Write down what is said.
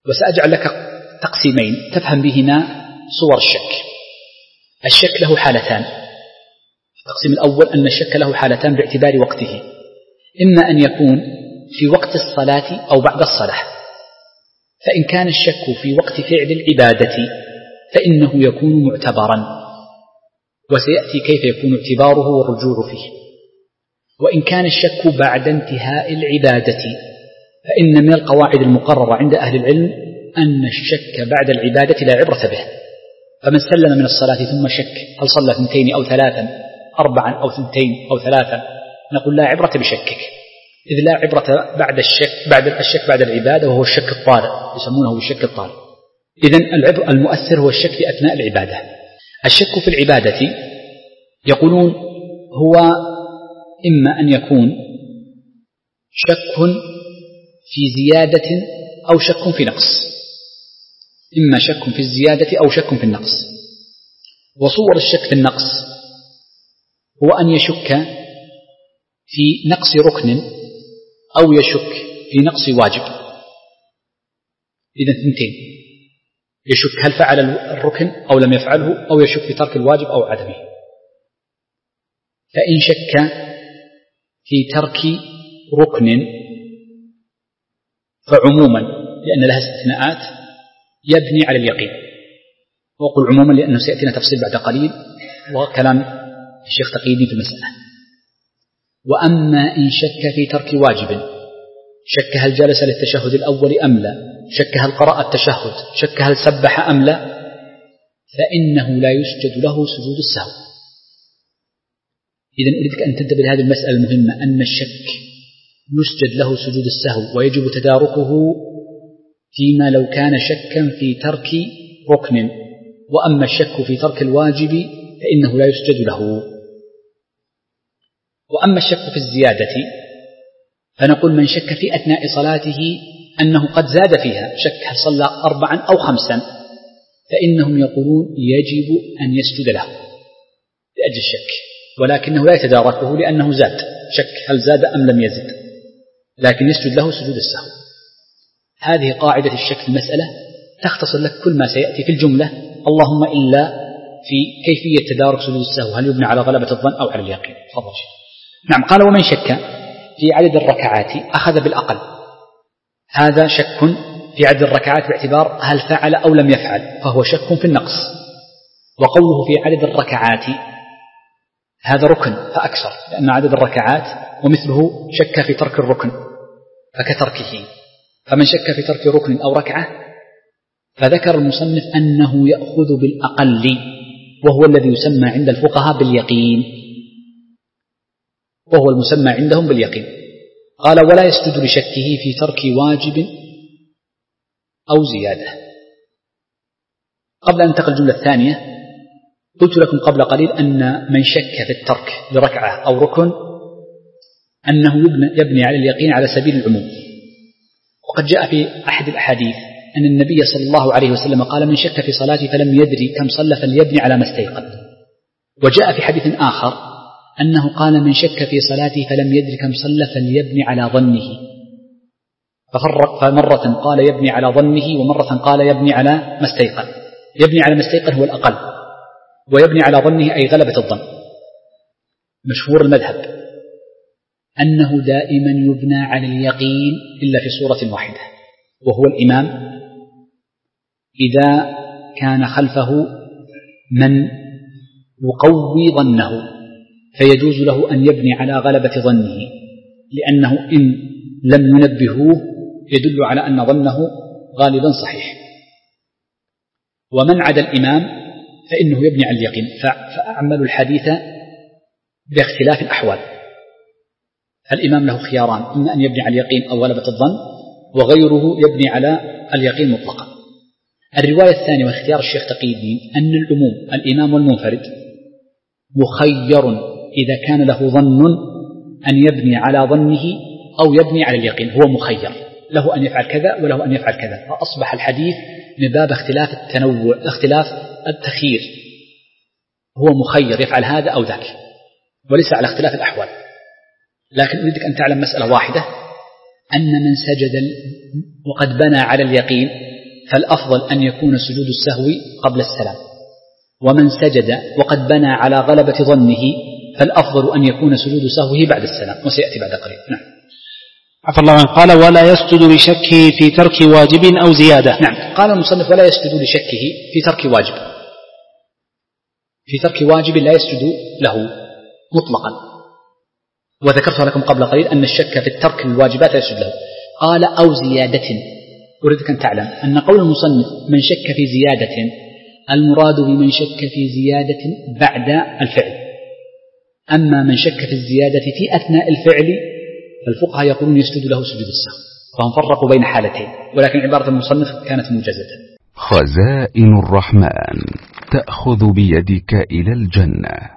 وسأجعل لك تقسيمين تفهم بهما صور الشك. الشك له حالتان. التقسيم الأول أن الشك له حالتان باعتبار وقته، إما أن يكون في وقت الصلاة أو بعد الصلاة، فإن كان الشك في وقت فعل العبادة فإنه يكون معتبرا، وسيأتي كيف يكون اعتباره والرجوع فيه. وإن كان الشك بعد انتهاء العبادة فإن من القواعد المقررة عند أهل العلم أن الشك بعد العبادة لا عبرة به. فمن سلم من الصلاة ثم شك هل صلى 2 أو 3 4 أو 2 أو 3 نقول لا عبرة بشكك، إذ لا عبرة بعد الشك بعد العبادة، وهو الشك الطارئ يسمونه بالشك الطارئ. إذن العبر المؤثر هو الشك في أثناء العبادة. الشك في العبادة يقولون هو إما أن يكون شك في زيادة أو شك في نقص، إما شك في الزيادة أو شك في النقص. وصور الشك في النقص هو أن يشك في نقص ركن أو يشك في نقص واجب. إذن 2، يشك هل فعل الركن أو لم يفعله، أو يشك في ترك الواجب أو عدمه. فإن شك في ترك ركن فعموما لأن لها استثناءات يبني على اليقين، وأقول عموما لأنه سيأتينا تفصيل بعد قليل وكلام الشيخ تقييدي في المسألة. وأما إن شك في ترك واجب، شك هل جلس للتشهد الأول أم لا، شك هل قرأ التشهد، شك هل سبح أم لا، فإنه لا يسجد له سجود السهو. إذن أريدك أن تنتبه لهذه المسألة المهمة، أن الشك يسجد له سجود السهو ويجب تداركه فيما لو كان شكا في ترك ركن، وأما الشك في ترك الواجب فإنه لا يسجد له. وأما الشك في الزيادة فنقول من شك في أثناء صلاته أنه قد زاد فيها، شك هل صلى 4 أو 5، فإنهم يقولون يجب أن يسجد له لأجل الشك، ولكنه لا يتداركه لأنه زاد، شك هل زاد أم لم يزد، لكن يسجد له سجود السهو. هذه قاعدة الشك في المسألة تختصر لك كل ما سيأتي في الجملة، اللهم إلا في كيفية تدارك سجود السهو، هل يبنى على غلبة الظن أو على اليقين. تفضل. نعم. قال ومن شك في عدد الركعات أخذ بالأقل، هذا شك في عدد الركعات باعتبار هل فعل أو لم يفعل، فهو شك في النقص. وقوله في عدد الركعات هذا ركن فأكثر، لأن عدد الركعات ومثله شك في ترك الركن فكتركه. فمن شك في ترك ركن أو ركعة فذكر المصنف أنه يأخذ بالأقل، وهو الذي يسمى عند الفقهاء باليقين، وهو المسمى عندهم باليقين. قال ولا يسجد لشكه في ترك واجب أو زيادة. قبل أن ننتقل الجملة الثانية، قلت لكم قبل قليل أن من شك في الترك لركعة أو ركن أنه يبني على اليقين على سبيل العموم. وقد جاء في أحد الأحاديث أن النبي صلى الله عليه وسلم قال من شك في صلاته فلم يدري كم صلى فليبني على ما استيقن. وجاء في حديث آخر أنه قال من شك في صلاته فلم يدري كم صلى فليبني على ظنه، فمرة قال يبني على ظنه ومرة قال يبني على ما استيقن. يبني على ما استيقن هو الأقل، ويبني على ظنه أي غلبة الظن. مشهور المذهب أنه دائما يبنى على اليقين إلا في صورة واحدة، وهو الإمام إذا كان خلفه من يقوي ظنه فيجوز له أن يبني على غلبة ظنه، لأنه إن لم ينبهوه يدل على أن ظنه غالبا صحيح. ومن عدا الإمام فإنه يبني على اليقين. فأعمل الحديث باختلاف الأحوال. الإمام له خياران، إما أن يبني على اليقين أو غلبة الظن، وغيره يبني على اليقين مطلقا. الرواية الثانية واختيار الشيخ تقي الدين أن العموم الإمام والمنفرد مخير إذا كان له ظن أن يبني على ظنه أو يبني على اليقين، هو مخير له أن يفعل كذا وله أن يفعل كذا. فأصبح الحديث من باب اختلاف التنوع، اختلاف التخيير، هو مخير يفعل هذا أو ذاك وليس على اختلاف الأحوال. لكن أريدك أن تعلم مسألة واحدة، أن من سجد وقد بنى على اليقين فالأفضل أن يكون سجود السهو قبل السلام، ومن سجد وقد بنى على غلبة ظنه فالأفضل أن يكون سجود سهوه بعد السلام، وسيأتي بعد قليل. نعم. عفى الله عنه. قال ولا يسجد لشكه في ترك واجب أو زيادة. نعم، قال المصنف ولا يسجد لشكه في ترك واجب، في ترك واجب لا يسجد له مطلقا، وذكرت لكم قبل قليل أن الشك في الترك الواجبات لا يسجد له. قال أو زيادة، أريدك أن تعلم أن قول المصنف من شك في زيادة المراد بمن شك في زيادة بعد الفعل، أما من شك في الزيادة في أثناء الفعل فالفقهاء يقولون يسجد له سجود السهو، فهم فرقوا بين حالتين، ولكن عبارة المصنف كانت موجزة. خزائن الرحمن تأخذ بيدك إلى الجنة.